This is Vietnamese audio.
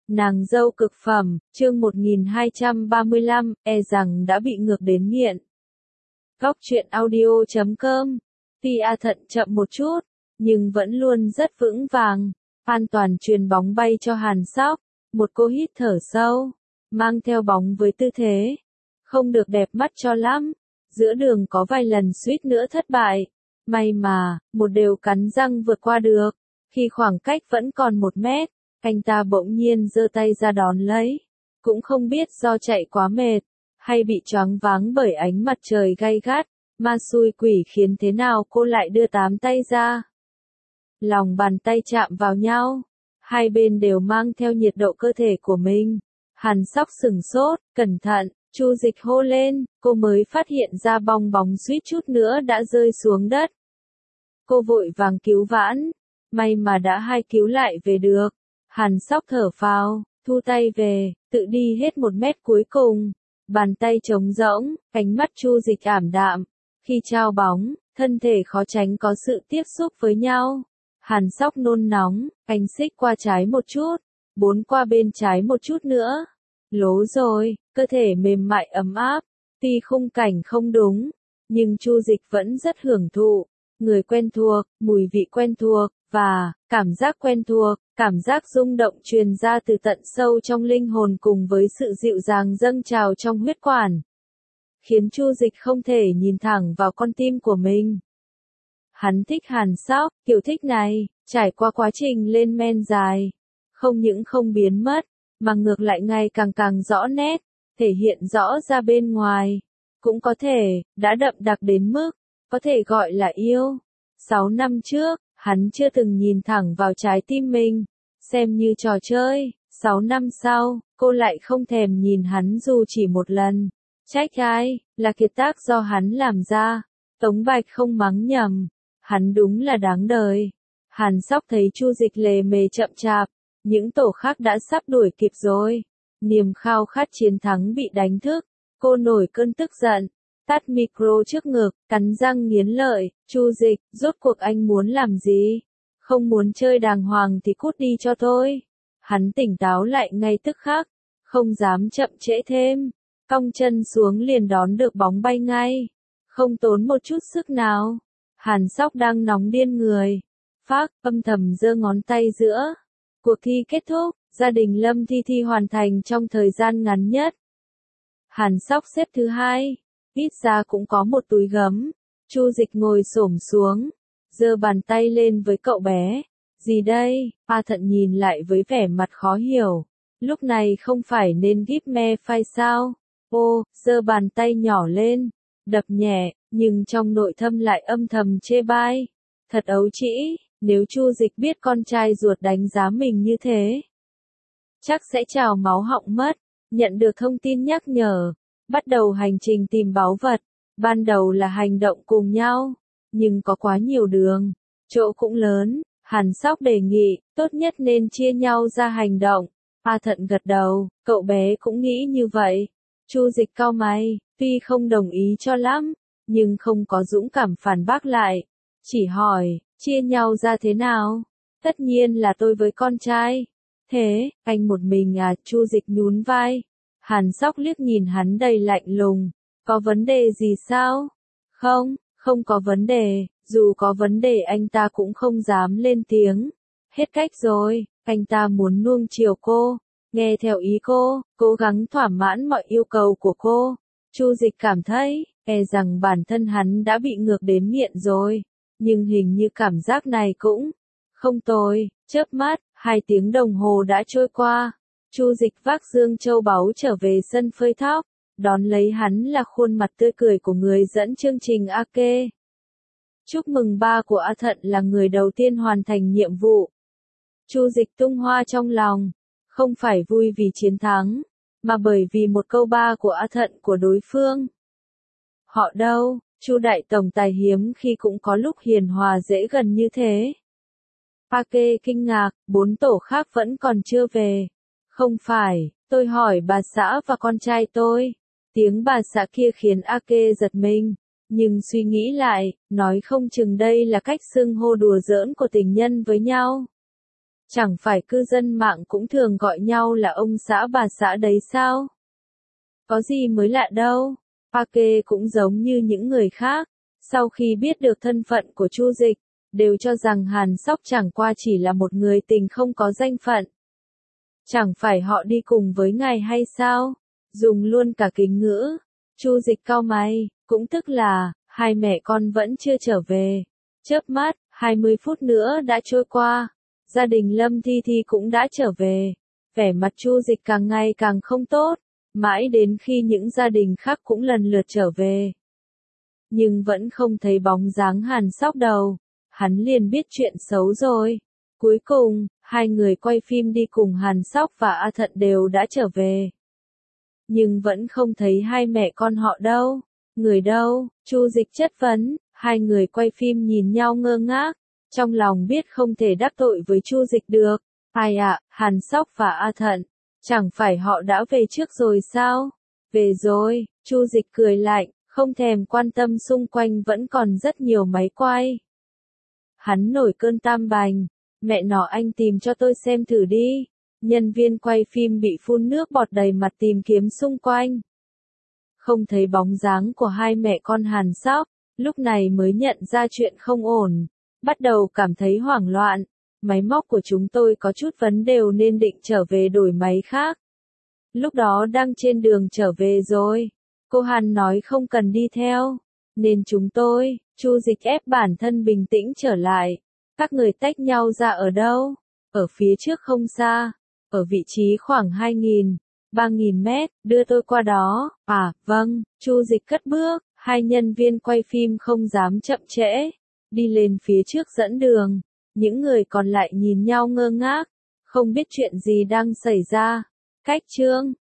Nàng dâu cực phẩm, chương 1235, e rằng đã bị ngược đến nghiện. Góc truyện audio.com. Tuy A Thận chậm một chút, nhưng vẫn luôn rất vững vàng, an toàn truyền bóng bay cho Hàn Sóc. Một cô hít thở sâu, mang theo bóng với tư thế không được đẹp mắt cho lắm. Giữa đường có vài lần suýt nữa thất bại, may mà một đều cắn răng vượt qua được. Khi khoảng cách vẫn còn 1 mét, anh ta bỗng nhiên giơ tay ra đón lấy. Cũng không biết do chạy quá mệt, hay bị choáng váng bởi ánh mặt trời gay gắt, ma xui quỷ khiến thế nào cô lại đưa 8 tay ra. Lòng bàn tay chạm vào nhau, hai bên đều mang theo nhiệt độ cơ thể của mình. Hàn Sóc sửng sốt, cẩn thận, Chu Dịch hô lên, cô mới phát hiện ra bong bóng suýt chút nữa đã rơi xuống đất. Cô vội vàng cứu vãn, may mà đã hai cứu lại về được. Hàn Sóc thở phào, thu tay về, tự đi hết 1 mét cuối cùng. Bàn tay trống rỗng, ánh mắt Chu Dịch ảm đạm. Khi trao bóng, thân thể khó tránh có sự tiếp xúc với nhau. Hàn Sóc nôn nóng, anh xích qua trái một chút, 4 qua bên trái một chút nữa. Lố rồi, cơ thể mềm mại ấm áp. Tuy khung cảnh không đúng, nhưng Chu Dịch vẫn rất hưởng thụ. Người quen thuộc, mùi vị quen thuộc, và cảm giác quen thuộc, cảm giác rung động truyền ra từ tận sâu trong linh hồn cùng với sự dịu dàng dâng trào trong huyết quản, khiến Chu Dịch không thể nhìn thẳng vào con tim của mình. Hắn thích Hàn Sóc, kiểu thích này, trải qua quá trình lên men dài, không những không biến mất, mà ngược lại ngày càng rõ nét, thể hiện rõ ra bên ngoài. Cũng có thể, đã đậm đặc đến mức, có thể gọi là yêu. 6 năm trước, hắn chưa từng nhìn thẳng vào trái tim mình, xem như trò chơi. 6 năm sau, cô lại không thèm nhìn hắn dù chỉ một lần. Trách ai, là kiệt tác do hắn làm ra. Tống Bạch không mắng nhầm, hắn đúng là đáng đời. Hàn Sóc thấy Chu Dịch lề mề chậm chạp, những tổ khác đã sắp đuổi kịp rồi. Niềm khao khát chiến thắng bị đánh thức, cô nổi cơn tức giận, tắt micro trước ngực, cắn răng nghiến lợi. Chu Dịch, rốt cuộc anh muốn làm gì? Không muốn chơi đàng hoàng thì cút đi cho tôi. Hắn tỉnh táo lại ngay tức khắc, không dám chậm trễ thêm, cong chân xuống liền đón được bóng bay ngay, không tốn một chút sức nào. Hàn Sóc đang nóng điên người, phác, âm thầm giơ ngón tay giữa. Cuộc thi kết thúc, gia đình Lâm Thi Thi hoàn thành trong thời gian ngắn nhất. Hàn Sóc xếp thứ 2, ít ra cũng có một túi gấm. Chu Dịch ngồi xổm xuống, giơ bàn tay lên với cậu bé. Gì đây? A Thận nhìn lại với vẻ mặt khó hiểu. Lúc này không phải nên gíp me phai sao? Ô, giơ bàn tay nhỏ lên, đập nhẹ, nhưng trong nội tâm lại âm thầm chê bai. Thật ấu trĩ, nếu Chu Dịch biết con trai ruột đánh giá mình như thế, chắc sẽ trào máu họng mất. Nhận được thông tin nhắc nhở, bắt đầu hành trình tìm báu vật. Ban đầu là hành động cùng nhau, nhưng có quá nhiều đường, chỗ cũng lớn. Hàn Sóc đề nghị, tốt nhất nên chia nhau ra hành động. A Thận gật đầu, cậu bé cũng nghĩ như vậy. Chu Dịch cau mày, tuy không đồng ý cho lắm, nhưng không có dũng cảm phản bác lại. Chỉ hỏi, chia nhau ra thế nào? Tất nhiên là tôi với con trai. Thế, anh một mình à? Chu Dịch nhún vai. Hàn Sóc liếc nhìn hắn đầy lạnh lùng. Có vấn đề gì sao? Không, không có vấn đề. Dù có vấn đề anh ta cũng không dám lên tiếng. Hết cách rồi, anh ta muốn nuông chiều cô, nghe theo ý cô, cố gắng thỏa mãn mọi yêu cầu của cô. Chu Dịch cảm thấy, e rằng bản thân hắn đã bị ngược đến nghiện rồi. Nhưng hình như cảm giác này cũng không tồi. Chớp mắt, 2 tiếng đồng hồ đã trôi qua. Chu Dịch vác dương châu báu trở về sân phơi thóc. Đón lấy hắn là khuôn mặt tươi cười của người dẫn chương trình Ake. Chúc mừng ba của A Thận là người đầu tiên hoàn thành nhiệm vụ. Chu Dịch tung hoa trong lòng, không phải vui vì chiến thắng, mà bởi vì một câu ba của A Thận của đối phương. Họ đâu? Chu đại tổng tài hiếm khi cũng có lúc hiền hòa dễ gần như thế. Ake kinh ngạc, 4 tổ khác vẫn còn chưa về. Không phải, tôi hỏi bà xã và con trai tôi. Tiếng bà xã kia khiến Ake giật mình, nhưng suy nghĩ lại, nói không chừng đây là cách xưng hô đùa giỡn của tình nhân với nhau. Chẳng phải cư dân mạng cũng thường gọi nhau là ông xã bà xã đấy sao? Có gì mới lạ đâu. Park cũng giống như những người khác, sau khi biết được thân phận của Chu Dịch, đều cho rằng Hàn Sóc chẳng qua chỉ là một người tình không có danh phận. Chẳng phải họ đi cùng với ngài hay sao? Dùng luôn cả kính ngữ. Chu Dịch cau mày, cũng tức là, hai mẹ con vẫn chưa trở về. Chớp mắt, 20 phút nữa đã trôi qua. Gia đình Lâm Thi Thi cũng đã trở về. Vẻ mặt Chu Dịch càng ngày càng không tốt. Mãi đến khi những gia đình khác cũng lần lượt trở về. Nhưng vẫn không thấy bóng dáng Hàn Sóc đâu. Hắn liền biết chuyện xấu rồi. Cuối cùng, hai người quay phim đi cùng Hàn Sóc và A Thận đều đã trở về. Nhưng vẫn không thấy hai mẹ con họ đâu. Người đâu? Chu Dịch chất vấn. Hai người quay phim nhìn nhau ngơ ngác. Trong lòng biết không thể đắc tội với Chu Dịch được. Ai ạ, Hàn Sóc và A Thận. Chẳng phải họ đã về trước rồi sao? Về rồi, Chu Dịch cười lạnh, không thèm quan tâm xung quanh vẫn còn rất nhiều máy quay. Hắn nổi cơn tam bành, mẹ nó anh tìm cho tôi xem thử đi. Nhân viên quay phim bị phun nước bọt đầy mặt tìm kiếm xung quanh. Không thấy bóng dáng của hai mẹ con Hàn Sóc, lúc này mới nhận ra chuyện không ổn. Bắt đầu cảm thấy hoảng loạn. Máy móc của chúng tôi có chút vấn đề nên định trở về đổi máy khác. Lúc đó đang trên đường trở về rồi. Cô Hàn nói không cần đi theo. Nên chúng tôi, Chu Dịch ép bản thân bình tĩnh trở lại. Các người tách nhau ra ở đâu? Ở phía trước không xa. Ở vị trí khoảng 2.000, 3.000 mét, đưa tôi qua đó. À, vâng, Chu Dịch cất bước. Hai nhân viên quay phim không dám chậm trễ. Đi lên phía trước dẫn đường. Những người còn lại nhìn nhau ngơ ngác, không biết chuyện gì đang xảy ra. Cách chương